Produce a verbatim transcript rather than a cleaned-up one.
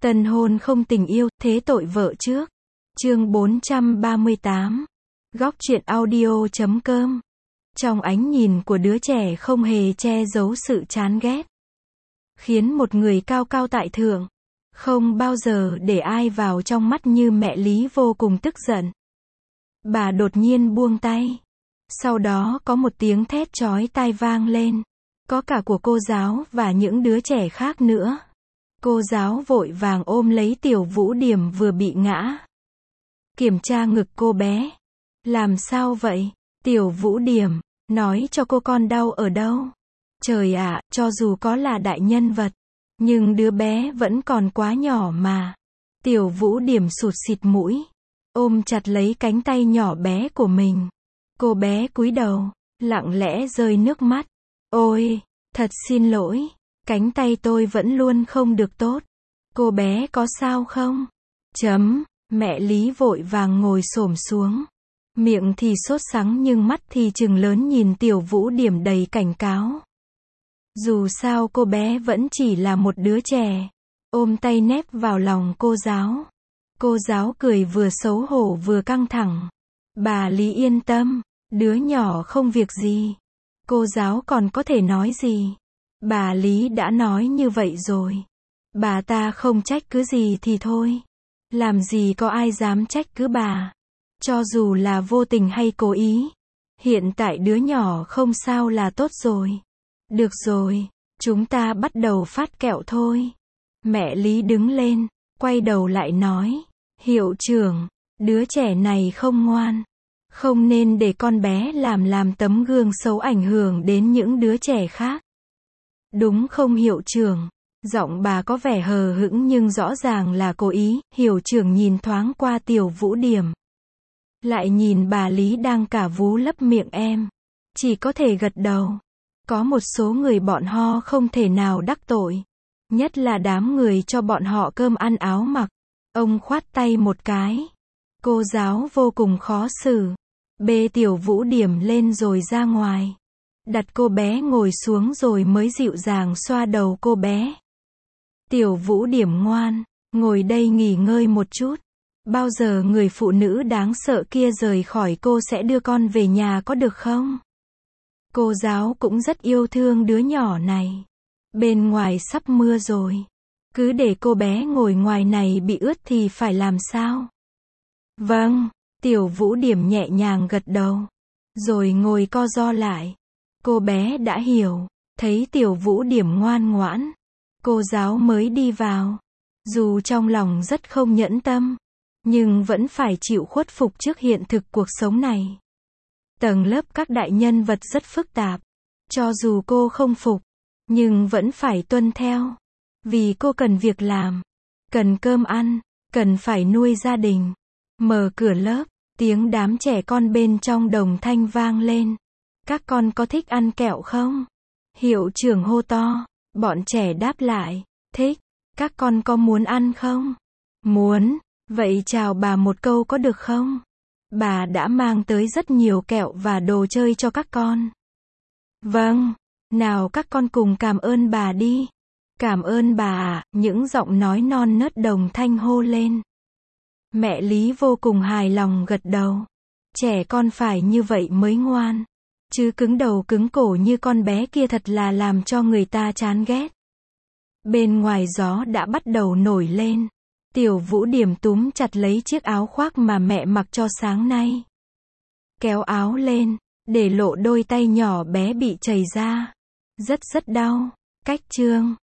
Tân hôn không tình yêu, thế tội vợ trước. Chương bốn trăm ba mươi tám. Góc truyện audio chấm com. Trong ánh nhìn của đứa trẻ không hề che giấu sự chán ghét, khiến một người cao cao tại thượng, không bao giờ để ai vào trong mắt như mẹ Lý vô cùng tức giận. Bà đột nhiên buông tay. Sau đó có một tiếng thét chói tai vang lên. Có cả của cô giáo và những đứa trẻ khác nữa. Cô giáo vội vàng ôm lấy Tiểu Vũ Điểm vừa bị ngã. Kiểm tra ngực cô bé. Làm sao vậy? Tiểu Vũ Điểm, nói cho cô con đau ở đâu? Trời ạ, cho dù có là đại nhân vật, nhưng đứa bé vẫn còn quá nhỏ mà. Tiểu Vũ Điểm sụt sịt mũi, ôm chặt lấy cánh tay nhỏ bé của mình. Cô bé cúi đầu, lặng lẽ rơi nước mắt. Ôi, thật xin lỗi, cánh tay tôi vẫn luôn không được tốt. Cô bé có sao không? Chấm, mẹ Lý vội vàng ngồi xổm xuống. Miệng thì sốt sắng nhưng mắt thì trừng lớn nhìn Tiểu Vũ Điểm đầy cảnh cáo. Dù sao cô bé vẫn chỉ là một đứa trẻ. Ôm tay nép vào lòng cô giáo. Cô giáo cười vừa xấu hổ vừa căng thẳng. Bà Lý yên tâm, đứa nhỏ không việc gì. Cô giáo còn có thể nói gì? Bà Lý đã nói như vậy rồi. Bà ta không trách cứ gì thì thôi. Làm gì có ai dám trách cứ bà. Cho dù là vô tình hay cố ý. Hiện tại đứa nhỏ không sao là tốt rồi. Được rồi, chúng ta bắt đầu phát kẹo thôi. Mẹ Lý đứng lên, quay đầu lại nói. Hiệu trưởng, đứa trẻ này không ngoan. Không nên để con bé làm làm tấm gương xấu ảnh hưởng đến những đứa trẻ khác. Đúng không hiệu trưởng? Giọng bà có vẻ hờ hững nhưng rõ ràng là cố ý. Hiệu trưởng nhìn thoáng qua Tiểu Vũ Điểm. Lại nhìn bà Lý đang cả vú lấp miệng em. Chỉ có thể gật đầu. Có một số người bọn họ không thể nào đắc tội. Nhất là đám người cho bọn họ cơm ăn áo mặc. Ông khoát tay một cái. Cô giáo vô cùng khó xử. Bê Tiểu Vũ Điểm lên rồi ra ngoài. Đặt cô bé ngồi xuống rồi mới dịu dàng xoa đầu cô bé. Tiểu Vũ Điểm ngoan, ngồi đây nghỉ ngơi một chút. Bao giờ người phụ nữ đáng sợ kia rời khỏi cô sẽ đưa con về nhà có được không? Cô giáo cũng rất yêu thương đứa nhỏ này. Bên ngoài sắp mưa rồi. Cứ để cô bé ngồi ngoài này bị ướt thì phải làm sao? Vâng, Tiểu Vũ Điểm nhẹ nhàng gật đầu. Rồi ngồi co ro lại. Cô bé đã hiểu. Thấy Tiểu Vũ Điểm ngoan ngoãn. Cô giáo mới đi vào. Dù trong lòng rất không nhẫn tâm. Nhưng vẫn phải chịu khuất phục trước hiện thực cuộc sống này. Tầng lớp các đại nhân vật rất phức tạp. Cho dù cô không phục. Nhưng vẫn phải tuân theo. Vì cô cần việc làm. Cần cơm ăn. Cần phải nuôi gia đình. Mở cửa lớp. Tiếng đám trẻ con bên trong đồng thanh vang lên. Các con có thích ăn kẹo không? Hiệu trưởng hô to. Bọn trẻ đáp lại. Thích. Các con có muốn ăn không? Muốn. Vậy chào bà một câu có được không? Bà đã mang tới rất nhiều kẹo và đồ chơi cho các con. Vâng. Nào các con cùng cảm ơn bà đi. Cảm ơn bà ạ. Những giọng nói non nớt đồng thanh hô lên. Mẹ Lý vô cùng hài lòng gật đầu. Trẻ con phải như vậy mới ngoan. Chứ cứng đầu cứng cổ như con bé kia thật là làm cho người ta chán ghét. Bên ngoài gió đã bắt đầu nổi lên. Tiểu Vũ Điểm túm chặt lấy chiếc áo khoác mà mẹ mặc cho sáng nay. Kéo áo lên, để lộ đôi tay nhỏ bé bị chảy ra. Rất rất đau. Cách chương.